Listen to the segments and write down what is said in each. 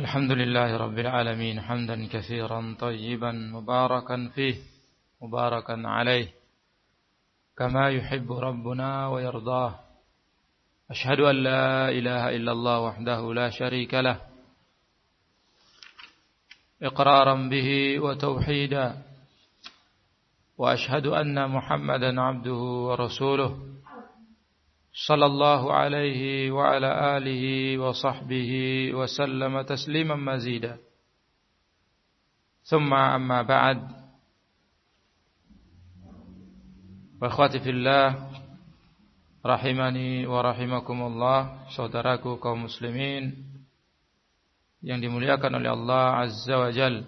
الحمد لله رب العالمين حمدا كثيرا طيبا مباركا فيه مباركا عليه كما يحب ربنا ويرضاه أشهد أن لا إله إلا الله وحده لا شريك له إقرارا به وتوحيدا وأشهد أن محمدا عبده ورسوله صلى الله عليه وعلى آله وصحبه وسلم تسليما مزيدا ثم أما بعد وأخواتي في الله rahimani wa rahimakumullah, saudaraku kaum muslimin yang dimuliakan oleh Allah Azza wa Jal.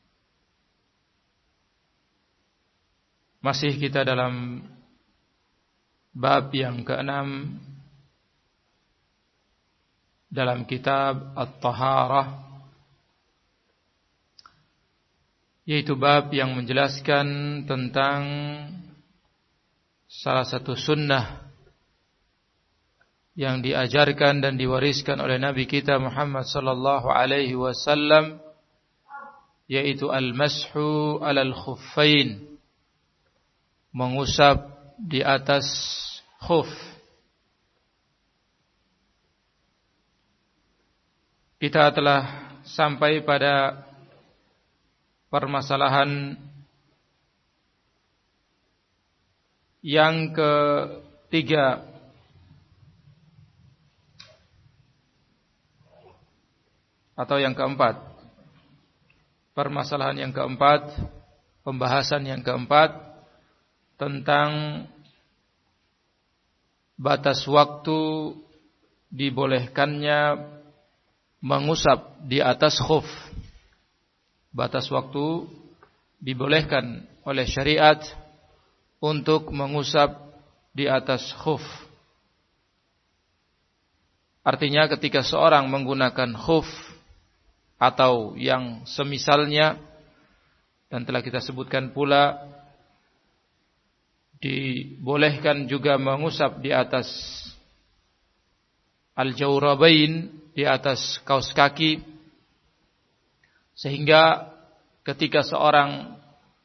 Masih kita dalam bab yang ke-6 dalam kitab At-Taharah, yaitu bab yang menjelaskan tentang salah satu sunnah yang diajarkan dan diwariskan oleh Nabi kita Muhammad sallallahu alaihi wasallam, yaitu al-mashu 'alal khuffain, mengusap di atas khuf. Kita telah sampai pada permasalahan yang ketiga, atau yang keempat. Permasalahan yang keempat, pembahasan yang keempat tentang batas waktu dibolehkannya mengusap di atas khuf. Batas waktu dibolehkan oleh syariat untuk mengusap di atas khuf. Artinya ketika seorang menggunakan khuf atau yang semisalnya, dan telah kita sebutkan pula dibolehkan juga mengusap di atas al-jawrabain, di atas kaus kaki, sehingga ketika seorang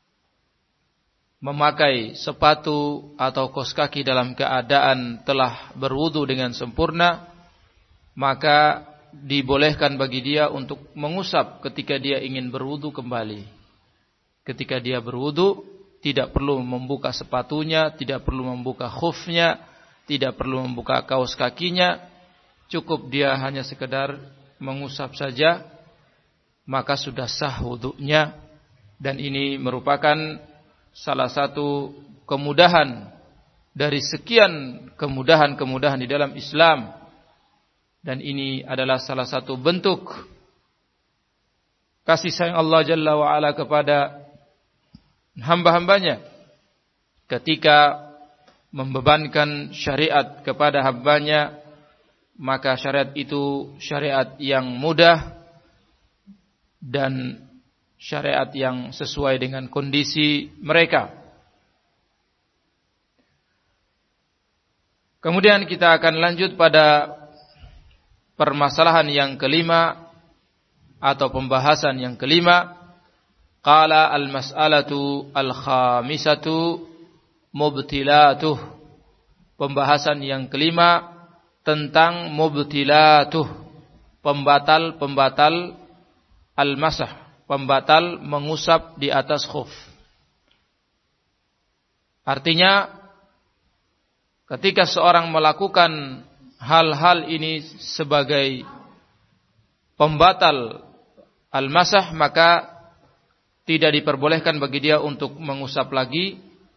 memakai sepatu atau kaus kaki dalam keadaan telah berwudu dengan sempurna, maka dibolehkan bagi dia untuk mengusap ketika dia ingin berwudu kembali. Ketika dia berwudu, tidak perlu membuka sepatunya, tidak perlu membuka khufnya, tidak perlu membuka kaos kakinya, cukup dia hanya sekedar mengusap saja, maka sudah sah wudunya. Dan ini merupakan salah satu kemudahan dari sekian kemudahan-kemudahan di dalam Islam. Dan ini adalah salah satu bentuk kasih sayang Allah Jalla wa'ala kepada hamba-hambanya ketika membebankan syariat kepada hambanya, maka syariat itu syariat yang mudah dan syariat yang sesuai dengan kondisi mereka. Kemudian kita akan lanjut pada permasalahan yang kelima atau pembahasan yang kelima. Qala al-mas'alatu al-khamisatu mubtilatuh. Pembahasan yang kelima tentang mubtilatuh, pembatal al-masah, pembatal mengusap di atas khuf. Artinya ketika seorang melakukan hal-hal ini sebagai pembatal al-masah, maka tidak diperbolehkan bagi dia untuk mengusap lagi.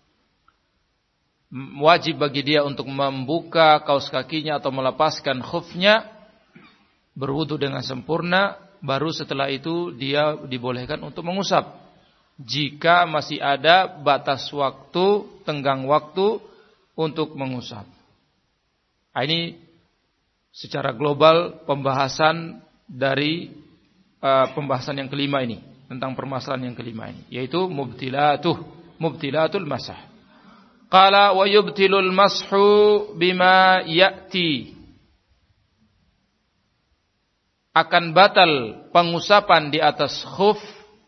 Wajib bagi dia untuk membuka kaus kakinya atau melepaskan khufnya, berwudu dengan sempurna, baru setelah itu dia dibolehkan untuk mengusap. Jika masih ada batas waktu, tenggang waktu untuk mengusap. Ini secara global pembahasan dari pembahasan yang kelima ini, tentang permasalahan yang kelima ini, yaitu mubtilatul masah. Qala wa yubtilul mashu bima ya'ti. akan batal pengusapan di atas khuf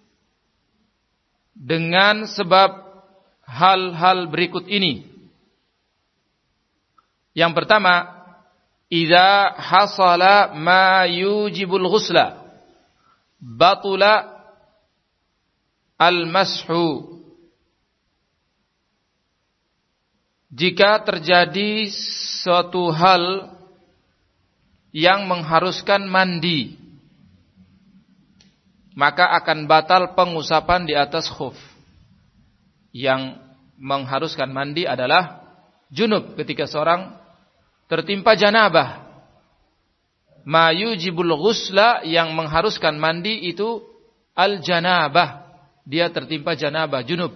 dengan sebab hal-hal berikut ini. Yang pertama, idza hasala ma yujibul ghusla batula al-mashu. Jika terjadi suatu hal yang mengharuskan mandi, maka akan batal pengusapan di atas khuf. Yang mengharuskan mandi adalah junub, ketika seorang tertimpa janabah. Ma yujibul ghusla, yang mengharuskan mandi itu al-janabah. Dia tertimpa janabah, junub.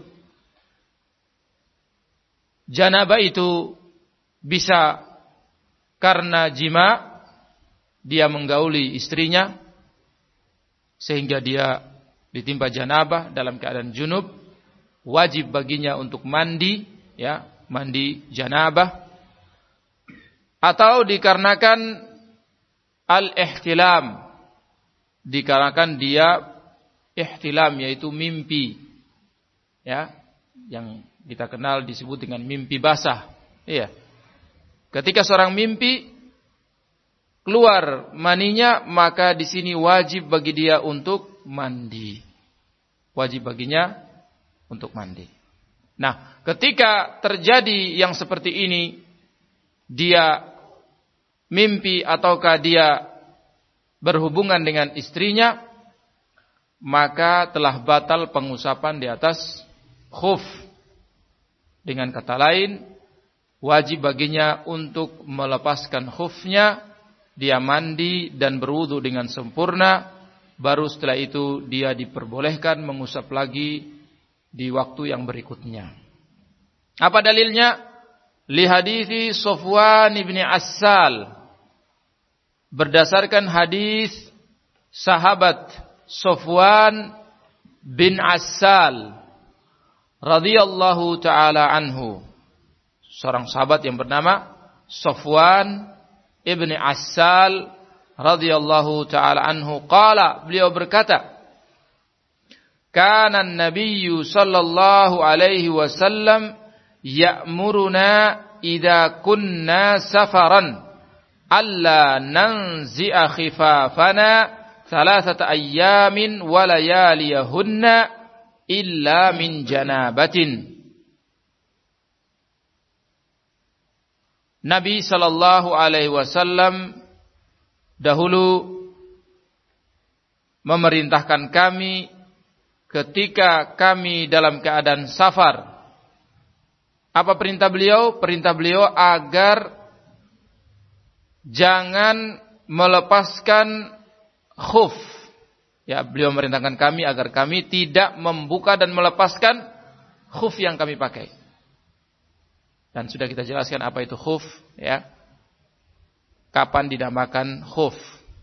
Janabah itu bisa karena jima, dia menggauli istrinya sehingga dia ditimpa janabah dalam keadaan junub, wajib baginya untuk mandi, ya, mandi janabah. Atau dikarenakan al-ihtilam, dikarenakan dia ihtilam, yaitu mimpi, ya, yang kita kenal disebut dengan mimpi basah. Iya. Ketika seorang mimpi keluar maninya, maka di sini wajib bagi dia untuk mandi. Wajib baginya untuk mandi. Nah, ketika terjadi yang seperti ini, dia mimpi ataukah dia berhubungan dengan istrinya, maka telah batal pengusapan di atas khuf. Dengan kata lain, wajib baginya untuk melepaskan khufnya, dia mandi dan berwudu dengan sempurna, baru setelah itu dia diperbolehkan mengusap lagi di waktu yang berikutnya. Apa dalilnya? Li hadithi Safwan ibn Assal. Berdasarkan hadis sahabat Safwan bin Assal radhiyallahu ta'ala anhu, seorang sahabat yang bernama Safwan ibn Assal radhiyallahu ta'ala anhu, qala, beliau berkata, kana an-nabiyyu sallallahu alaihi wasallam ya'muruna idza kunna safaran alla nanzi'a khifafana thalathata ayyamin wa layaliyahunna illa min janabatin. Nabi sallallahu alaihi wasallam dahulu memerintahkan kami ketika kami dalam keadaan safar. Apa perintah beliau? Perintah beliau agar jangan melepaskan khuf. Ya, beliau memerintahkan kami agar kami tidak membuka dan melepaskan khuf yang kami pakai. Dan sudah kita jelaskan apa itu khuf, ya. Kapan dinamakan khuf?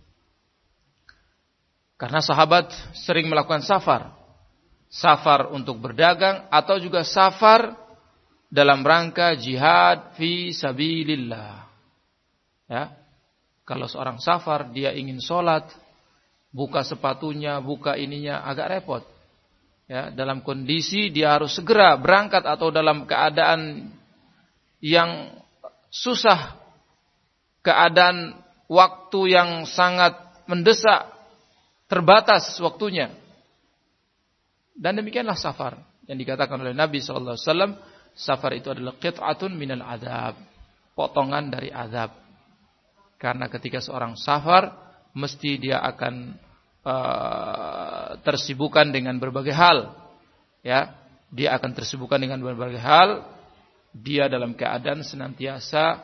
Karena sahabat sering melakukan safar. Safar untuk berdagang atau juga safar dalam rangka jihad fi sabilillah. Ya. Kalau seorang safar, dia ingin sholat, buka sepatunya, buka ininya, agak repot. Ya, dalam kondisi dia harus segera berangkat atau dalam keadaan yang susah, keadaan waktu yang sangat mendesak, terbatas waktunya. Dan demikianlah safar yang dikatakan oleh Nabi SAW, safar itu adalah qit'atun minal azab, potongan dari azab. Karena ketika seorang safar, mesti dia akan tersibukkan dengan berbagai hal. Ya, dia akan tersibukkan dengan berbagai hal. Dia dalam keadaan senantiasa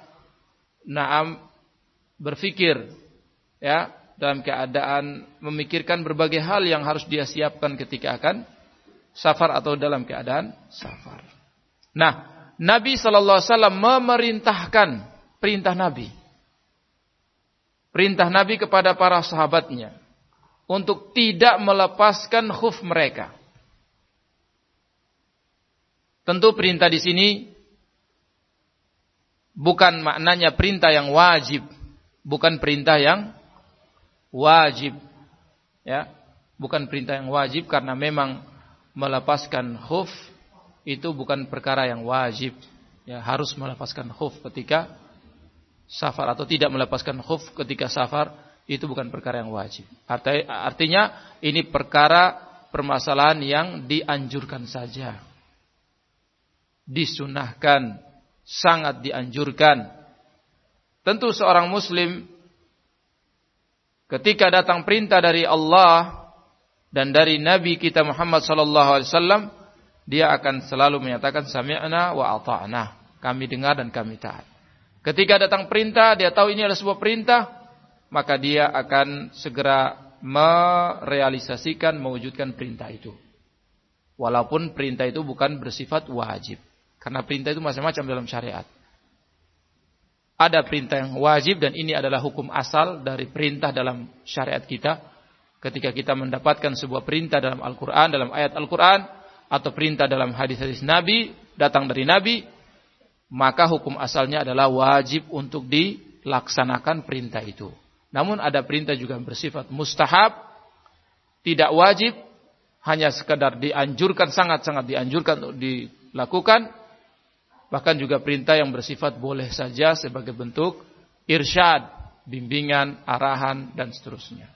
berpikir, ya, dalam keadaan memikirkan berbagai hal yang harus dia siapkan ketika akan safar atau dalam keadaan safar. Nah, Nabi sallallahu alaihi wasallam memerintahkan, perintah Nabi kepada para sahabatnya untuk tidak melepaskan khuf mereka. Tentu perintah di sini bukan maknanya perintah yang wajib, bukan perintah yang wajib. Ya, bukan perintah yang wajib karena memang melepaskan khuf itu bukan perkara yang wajib. Ya, harus melepaskan khuf ketika safar atau tidak melepaskan khuf ketika safar itu bukan perkara yang wajib. Artinya ini permasalahan yang dianjurkan saja. Disunahkan, sangat dianjurkan. Tentu seorang muslim ketika datang perintah dari Allah dan dari Nabi kita Muhammad sallallahu alaihi wasallam, dia akan selalu menyatakan sami'na wa ata'na. Kami dengar dan kami taat. Ketika datang perintah, dia tahu ini adalah sebuah perintah, maka dia akan segera merealisasikan, mewujudkan perintah itu. Walaupun perintah itu bukan bersifat wajib. Karena perintah itu macam-macam dalam syariat. Ada perintah yang wajib dan ini adalah hukum asal dari perintah dalam syariat kita. Ketika kita mendapatkan sebuah perintah dalam Al-Quran, dalam ayat Al-Quran, atau perintah dalam hadis-hadis Nabi, datang dari Nabi, maka hukum asalnya adalah wajib untuk dilaksanakan perintah itu. Namun ada perintah juga bersifat mustahab, tidak wajib, hanya sekadar dianjurkan, sangat-sangat dianjurkan untuk dilakukan. Bahkan juga perintah yang bersifat boleh saja sebagai bentuk irsyad, bimbingan, arahan, dan seterusnya.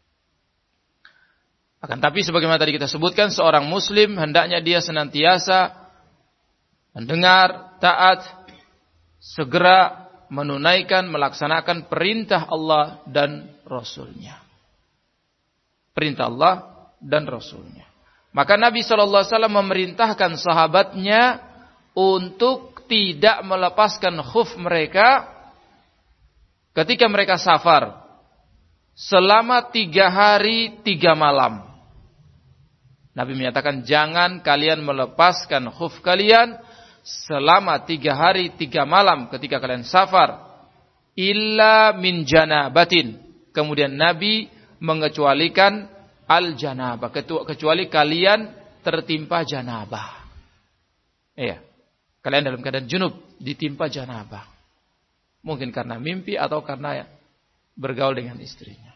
Akan tapi sebagaimana tadi kita sebutkan, seorang muslim hendaknya dia senantiasa mendengar, taat, segera menunaikan, melaksanakan perintah Allah dan Rasulnya. Perintah Allah dan Rasulnya. Maka Nabi SAW memerintahkan sahabatnya untuk tidak melepaskan khuf mereka ketika mereka safar selama 3 hari 3 malam. Nabi menyatakan jangan kalian melepaskan khuf kalian selama 3 hari 3 malam ketika kalian safar illa min janabatin. Kemudian Nabi mengecualikan al-janabah, kecuali kalian tertimpa janabah. Iya. Kalian dalam keadaan junub, ditimpa janabah. Mungkin karena mimpi atau karena bergaul dengan istrinya.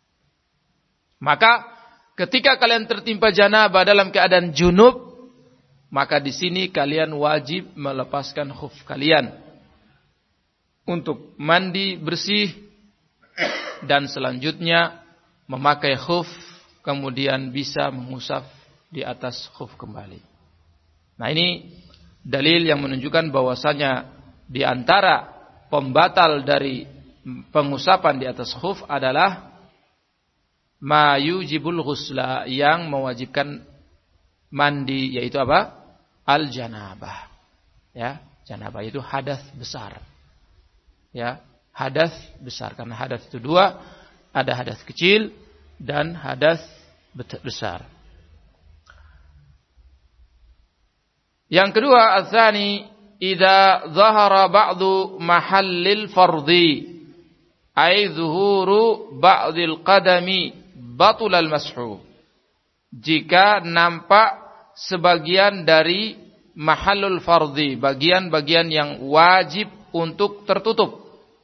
Maka ketika kalian tertimpa janabah dalam keadaan junub, maka di sini kalian wajib melepaskan khuf kalian untuk mandi bersih dan selanjutnya memakai khuf, kemudian bisa mengusap di atas khuf kembali. Nah, ini dalil yang menunjukkan bahwasanya di antara pembatal dari pengusapan di atas khuf adalah ma yujibul ghusla, yang mewajibkan mandi, yaitu apa? Al-janabah. Ya, janabah itu hadas besar. Ya, hadas besar, karena hadas itu 2, ada hadas kecil dan hadas besar. Yang kedua, ats-tsani idza zahara ba'du mahallil fardhi ay zuhuru ba'dil qadami batulal mashu. Jika nampak sebagian dari mahallul fardhi, bagian-bagian yang wajib untuk tertutup.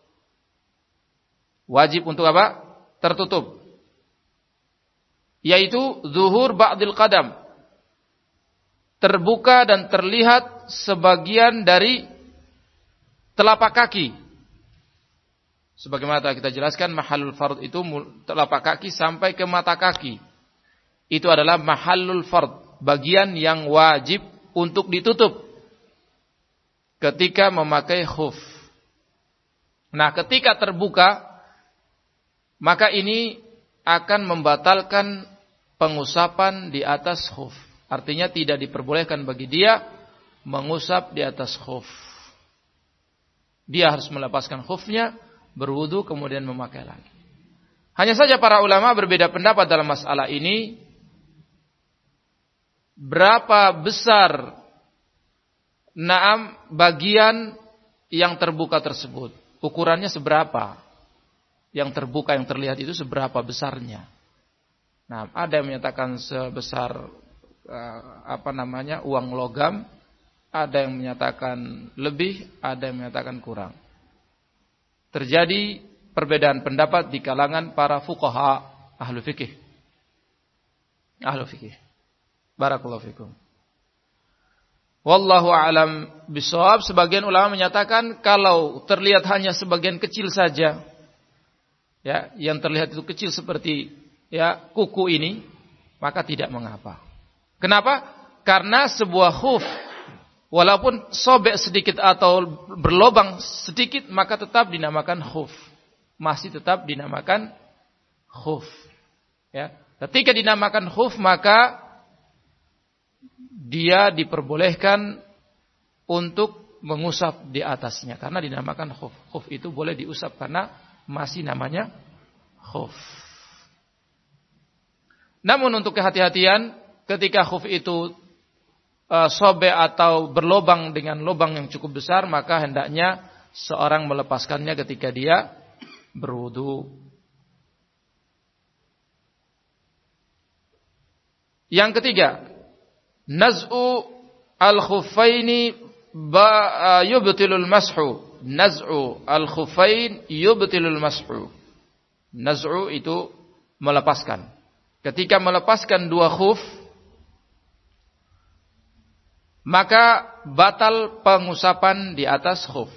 Wajib untuk apa? Tertutup. Yaitu zuhur ba'dil qadam. Terbuka dan terlihat sebagian dari telapak kaki. Sebagaimana kita jelaskan, mahallul fard itu telapak kaki sampai ke mata kaki. Itu adalah mahallul fard, bagian yang wajib untuk ditutup ketika memakai khuf. Nah, ketika terbuka, maka ini akan membatalkan pengusapan di atas khuf. Artinya tidak diperbolehkan bagi dia mengusap di atas khuf. Dia harus melepaskan khufnya, berwudu, kemudian memakai lagi. Hanya saja para ulama berbeda pendapat dalam masalah ini. Berapa besar bagian yang terbuka tersebut? Ukurannya seberapa? Yang terbuka, yang terlihat itu seberapa besarnya? Nah, ada yang menyatakan sebesar uang logam, ada yang menyatakan lebih, ada yang menyatakan kurang. Terjadi perbedaan pendapat di kalangan para fuqaha, ahlu fikih. Ahlu fikih. Barakallahu fikum. Wallahu a'lam bishawab. Sebagian ulama menyatakan kalau terlihat hanya sebagian kecil saja, ya, yang terlihat itu kecil seperti ya kuku ini, maka tidak mengapa. Kenapa? Karena sebuah khuf walaupun sobek sedikit atau berlobang sedikit, maka tetap dinamakan khuf. Masih tetap dinamakan khuf. Ya. Ketika dinamakan khuf, maka dia diperbolehkan untuk mengusap di atasnya. Karena dinamakan khuf. Khuf itu boleh diusap karena masih namanya khuf. Namun untuk kehati-hatian, ketika khuf itu sobek atau berlobang dengan lubang yang cukup besar, maka hendaknya seorang melepaskannya ketika dia berwudu. Yang ketiga, naz'u al-khuffaini yubtilul mashu. Naz'u al-khuffain yubtilul mashu. Naz'u itu melepaskan. Ketika melepaskan dua khuf, maka batal pengusapan di atas khuf.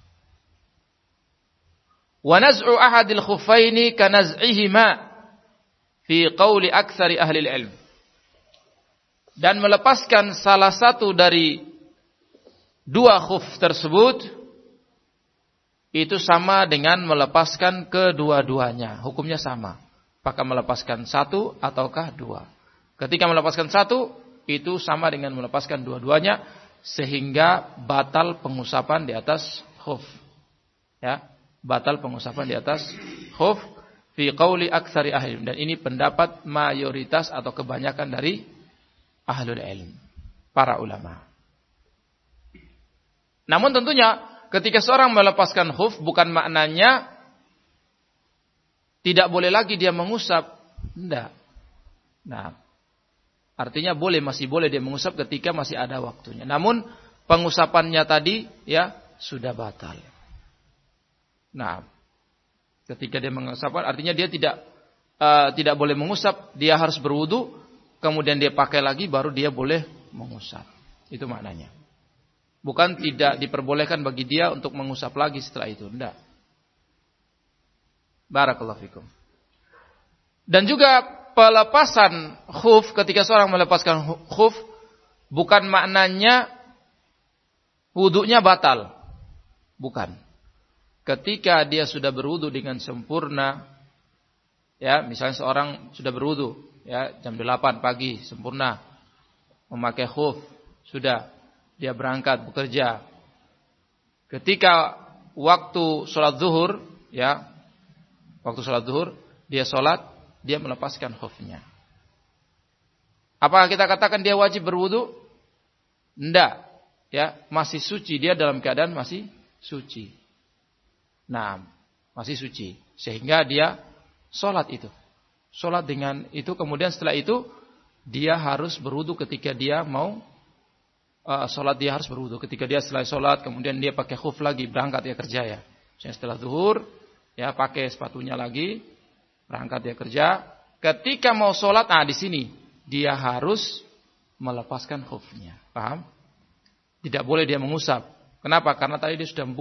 Wa naz'u ahadil khuffaini kanaz'ihima fi qawli aktsari ahli ilm. Dan melepaskan salah satu dari dua khuf tersebut itu sama dengan melepaskan kedua-duanya. Hukumnya sama. Apakah melepaskan satu ataukah dua. Ketika melepaskan satu, itu sama dengan melepaskan dua-duanya, sehingga batal pengusapan di atas khuf. Ya, batal pengusapan di atas khuf fi qauli aktsari ahli. Dan ini pendapat mayoritas atau kebanyakan dari ahlul ilm, para ulama. Namun tentunya ketika seorang melepaskan khuf, bukan maknanya tidak boleh lagi dia mengusap. Tidak. Nah, artinya masih boleh dia mengusap ketika masih ada waktunya. Namun pengusapannya tadi ya sudah batal. Nah, ketika dia mengusapkan, artinya dia tidak boleh mengusap, dia harus berwudu, kemudian dia pakai lagi, baru dia boleh mengusap. Itu maknanya. Bukan tidak diperbolehkan bagi dia untuk mengusap lagi setelah itu. Tidak. Barakallahu fikum. Dan juga pelepasan khuf, ketika seorang melepaskan khuf, bukan maknanya wudunya batal. Bukan. Ketika dia sudah berwudu dengan sempurna, ya, misalnya seorang sudah berwudu, ya, jam 8 pagi sempurna, memakai khuf, sudah dia berangkat bekerja. Ketika waktu sholat zuhur, ya, waktu sholat zuhur dia sholat, dia melepaskan khufnya. Apakah kita katakan dia wajib berwudu? Tidak, ya, masih suci, dia dalam keadaan masih suci. Nah, masih suci, sehingga dia sholat itu. Sholat dengan itu, kemudian setelah itu dia harus berwudu ketika dia mau sholat, dia harus berwudu. Ketika dia selesai sholat, kemudian dia pakai khuf lagi, berangkat dia kerja, ya. Misalnya setelah zuhur, ya, pakai sepatunya lagi, berangkat dia kerja. Ketika mau sholat, di sini dia harus melepaskan khufnya. Paham? Tidak boleh dia mengusap. Kenapa? Karena tadi dia sudah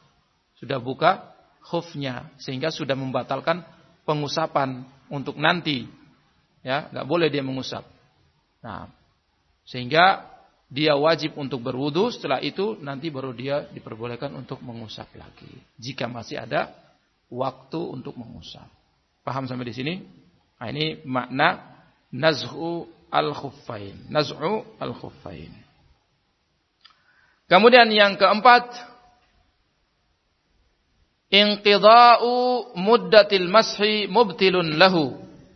buka khufnya, sehingga sudah membatalkan pengusapan untuk nanti. Ya, enggak boleh dia mengusap. Nah, sehingga dia wajib untuk berwudu, setelah itu nanti baru dia diperbolehkan untuk mengusap lagi jika masih ada waktu untuk mengusap. Paham sampai di sini? Nah, ini makna naz'u al-khuffain. Naz'u al-khuffain. Kemudian yang keempat, inqidha'u muddatil mashi mubtilun lahu.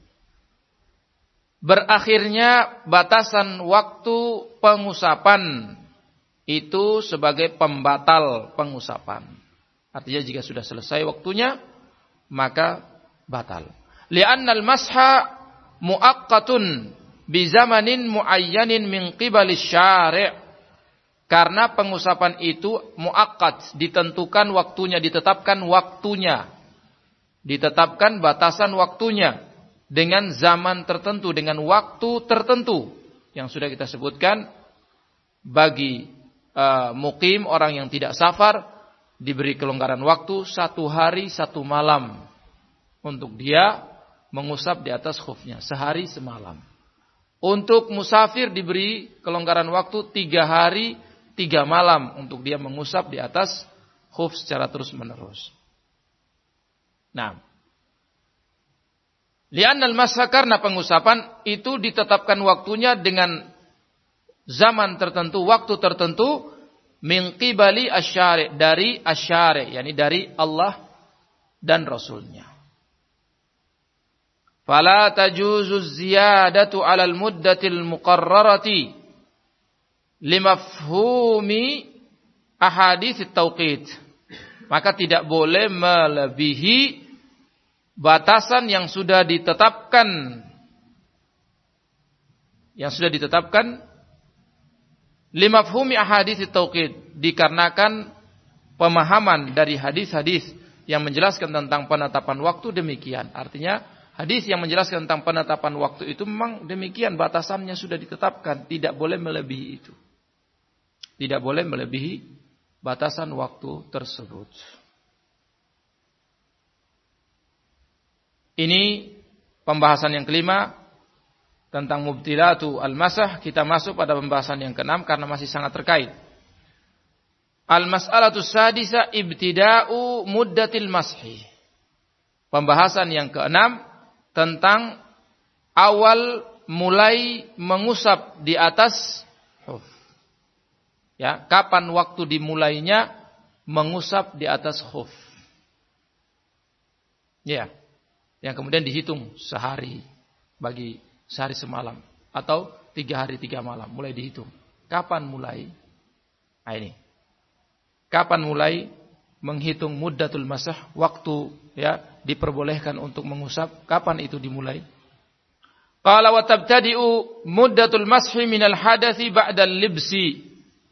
Berakhirnya batasan waktu pengusapan itu sebagai pembatal pengusapan. Artinya jika sudah selesai waktunya, maka batal. Li'annal masha muaqqatun bi zamanin muayyanin min qibali syari'. Karena pengusapan itu muaqqat, ditentukan waktunya, ditetapkan waktunya ditetapkan batasan waktunya dengan zaman tertentu, dengan waktu tertentu yang sudah kita sebutkan. Bagi mukim, orang yang tidak safar, diberi kelonggaran waktu 1 hari 1 malam untuk dia mengusap di atas khufnya, sehari semalam. Untuk musafir diberi kelonggaran waktu 3 hari 3 malam untuk dia mengusap di atas khuf secara terus menerus. Nah, li'annal masha, karena pengusapan itu ditetapkan waktunya dengan zaman tertentu, waktu tertentu, min qibali asyari', dari asyari', yakni dari Allah dan Rasulnya. Fala tajuzu ziyadatu 'alal muddatil muqarrarati limafhumi ahadits tauqit. Maka tidak boleh melebihi batasan yang sudah ditetapkan, limafhumi ahadits tauqid, dikarenakan pemahaman dari hadis-hadis yang menjelaskan tentang penetapan waktu demikian. Artinya hadis yang menjelaskan tentang penetapan waktu itu memang demikian, batasannya sudah ditetapkan, tidak boleh melebihi itu. Tidak boleh melebihi batasan waktu tersebut. Ini pembahasan yang kelima tentang mubtilatu al-masah. Kita masuk pada pembahasan yang keenam karena masih sangat terkait. Al-mas'alatu sadisa ibtida'u muddatil mashi. Pembahasan yang keenam tentang awal mulai mengusap di atas khuf. Ya, kapan waktu dimulainya mengusap di atas khuf. Ya. Yang kemudian dihitung sehari bagi sehari semalam atau 3 hari 3 malam mulai dihitung. Kapan mulai? Nah ini. Kapan mulai menghitung muddatul masah, waktu ya diperbolehkan untuk mengusap, kapan itu dimulai? Qala wa tabtadi'u muddatul mashi minal hadathi ba'dal libsi.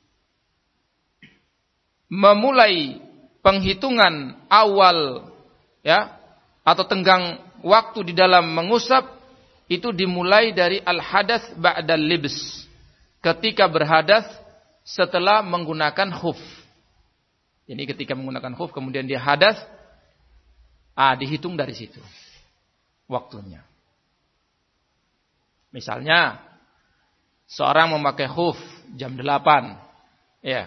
Memulai penghitungan awal ya atau tenggang waktu di dalam mengusap itu dimulai dari al-hadath ba'dal libs, ketika berhadath setelah menggunakan khuf. Jadi ketika menggunakan khuf kemudian dia hadath, dihitung dari situ waktunya. Misalnya seorang memakai khuf jam 8, ya.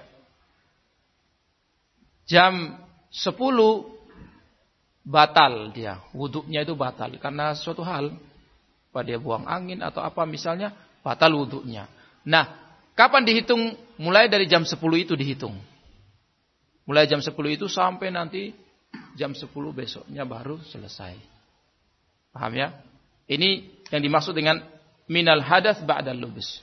Jam 10 batal dia, wudunya itu batal karena suatu hal, apa dia buang angin atau apa misalnya, batal wudunya. Nah, kapan dihitung? Mulai dari jam 10 itu dihitung. Mulai jam 10 itu sampai nanti jam 10 besoknya baru selesai. Paham ya? Ini yang dimaksud dengan minal hadath ba'dal lubs.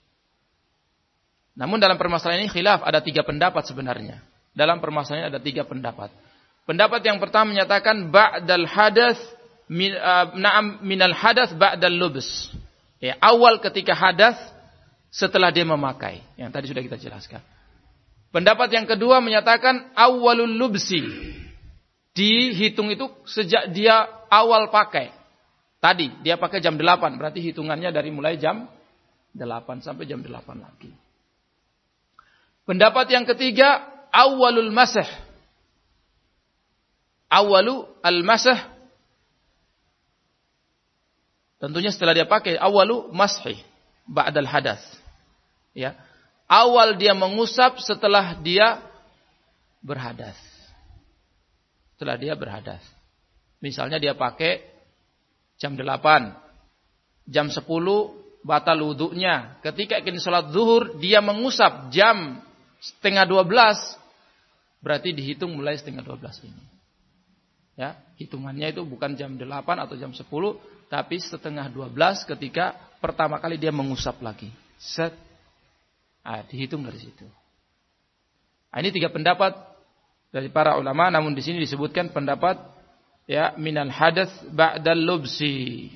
Namun dalam permasalahan ini khilaf, ada 3 pendapat sebenarnya. Dalam permasalahan ini ada 3 pendapat. Pendapat yang pertama menyatakan ba'dal hadath minal hadath ba'dal lubs. Ya, awal ketika hadath setelah dia memakai. Yang tadi sudah kita jelaskan. Pendapat yang kedua menyatakan awalul lubsi. Dihitung itu sejak dia awal pakai. Tadi dia pakai jam 8, berarti hitungannya dari mulai jam 8 sampai jam 8 lagi. Pendapat yang ketiga awalul masah. Awalu al-masah, tentunya setelah dia pakai, awalu mashi ba'dal hadath. Ya. Awal dia mengusap setelah dia berhadas. Setelah dia berhadas. Misalnya dia pakai jam 8, jam 10 batal wudunya. Ketika ingin sholat zuhur dia mengusap jam 11:30, berarti dihitung mulai 11:30 ini. Ya, hitungannya itu bukan jam 8 atau jam 10, tapi 11:30 ketika pertama kali dia mengusap lagi. Set. Dihitung dari situ. Ini 3 pendapat dari para ulama, namun di sini disebutkan pendapat ya minal hadath ba'dal lubsi.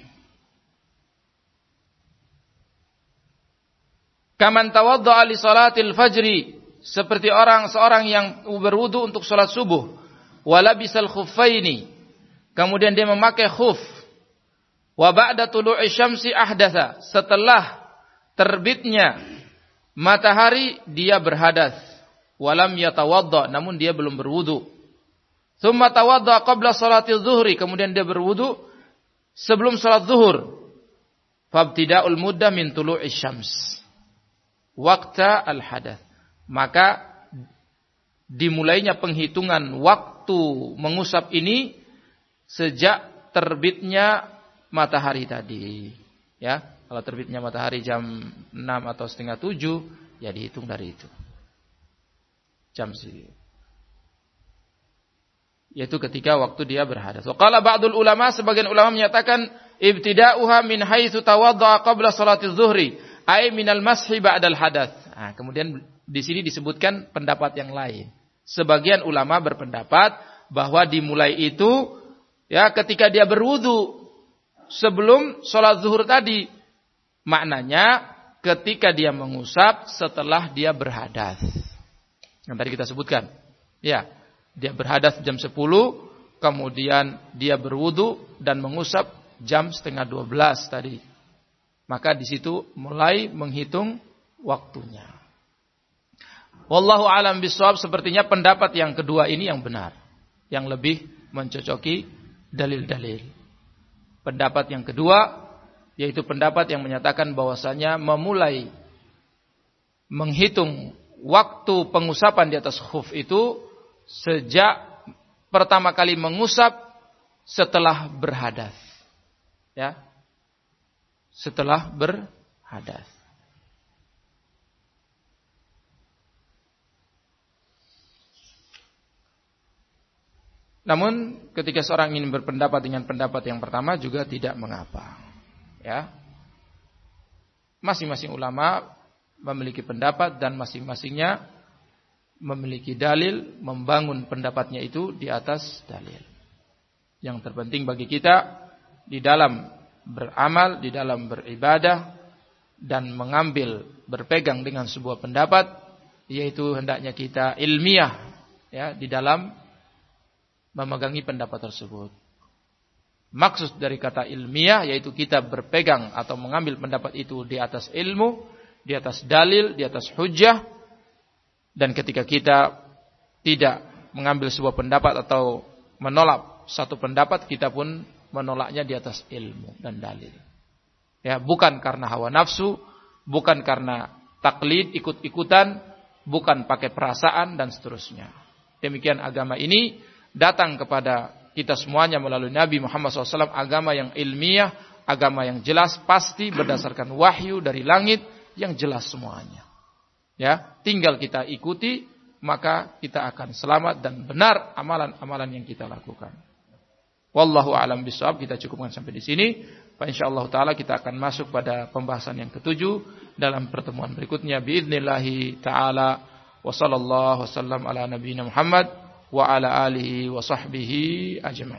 Kaman tawadda'a li salatil fajri, seperti seorang yang berwudu untuk salat subuh. Walabisal khuffaini, kemudian dia memakai khuf. Wa ba'da tulu'i syamsi ahdatsa, setelah terbitnya matahari dia berhadas. Walam yatawadda, namun dia belum berwudu. Tsumma tawadda qabla salati zuhri, kemudian dia berwudu sebelum salat zuhur. Fabtida'ul muddah min tulu'i syams waqta al-hadath, maka dimulainya penghitungan waktu mengusap ini sejak terbitnya matahari tadi. Ya, kalau terbitnya matahari jam 6 atau setengah 7, ya dihitung dari itu. Jam sih. Yaitu ketika waktu dia berhadas. Wa qala ba'dul ulama, sebagian ulama menyatakan ibtida'uha min haitsu tawadda'a qabla salati zuhri, ay minal mashi ba'dal hadath. Nah, kemudian di sini disebutkan pendapat yang lain. Sebagian ulama berpendapat bahwa dimulai itu ya ketika dia berwudu sebelum sholat zuhur tadi. Maknanya ketika dia mengusap setelah dia berhadas. Yang tadi kita sebutkan. Ya, dia berhadas jam 10, kemudian dia berwudu dan mengusap jam setengah 12 tadi. Maka di situ mulai menghitung waktunya. Wallahu a'lam bishawab, sepertinya pendapat yang kedua ini yang benar, yang lebih mencocoki dalil-dalil. Pendapat yang kedua yaitu pendapat yang menyatakan bahwasanya memulai menghitung waktu pengusapan di atas khuf itu sejak pertama kali mengusap setelah berhadas. Ya. Setelah berhadas. Namun ketika seorang ingin berpendapat dengan pendapat yang pertama juga tidak mengapa. Ya. Masing-masing ulama memiliki pendapat dan masing-masingnya memiliki dalil, membangun pendapatnya itu di atas dalil. Yang terpenting bagi kita di dalam beramal, di dalam beribadah dan mengambil berpegang dengan sebuah pendapat, yaitu hendaknya kita ilmiah ya di dalam memegangi pendapat tersebut. Maksud dari kata ilmiah yaitu kita berpegang atau mengambil pendapat itu di atas ilmu, di atas dalil, di atas hujjah. Dan ketika kita tidak mengambil sebuah pendapat atau menolak satu pendapat, kita pun menolaknya di atas ilmu dan dalil. Ya, bukan karena hawa nafsu, bukan karena taklid, ikut-ikutan, bukan pakai perasaan dan seterusnya. Demikian agama ini datang kepada kita semuanya melalui Nabi Muhammad SAW, agama yang ilmiah, agama yang jelas, pasti berdasarkan wahyu dari langit yang jelas semuanya. Ya, tinggal kita ikuti, maka kita akan selamat dan benar amalan-amalan yang kita lakukan. Wallahu a'lam bishawab. Kita cukupkan sampai di sini. Insyaallah taala kita akan masuk pada pembahasan yang ketujuh dalam pertemuan berikutnya biidznillah taala. Wa sallallahu wasallam ala nabiyina Muhammad wa ala alihi wa sahbihi ajma'in.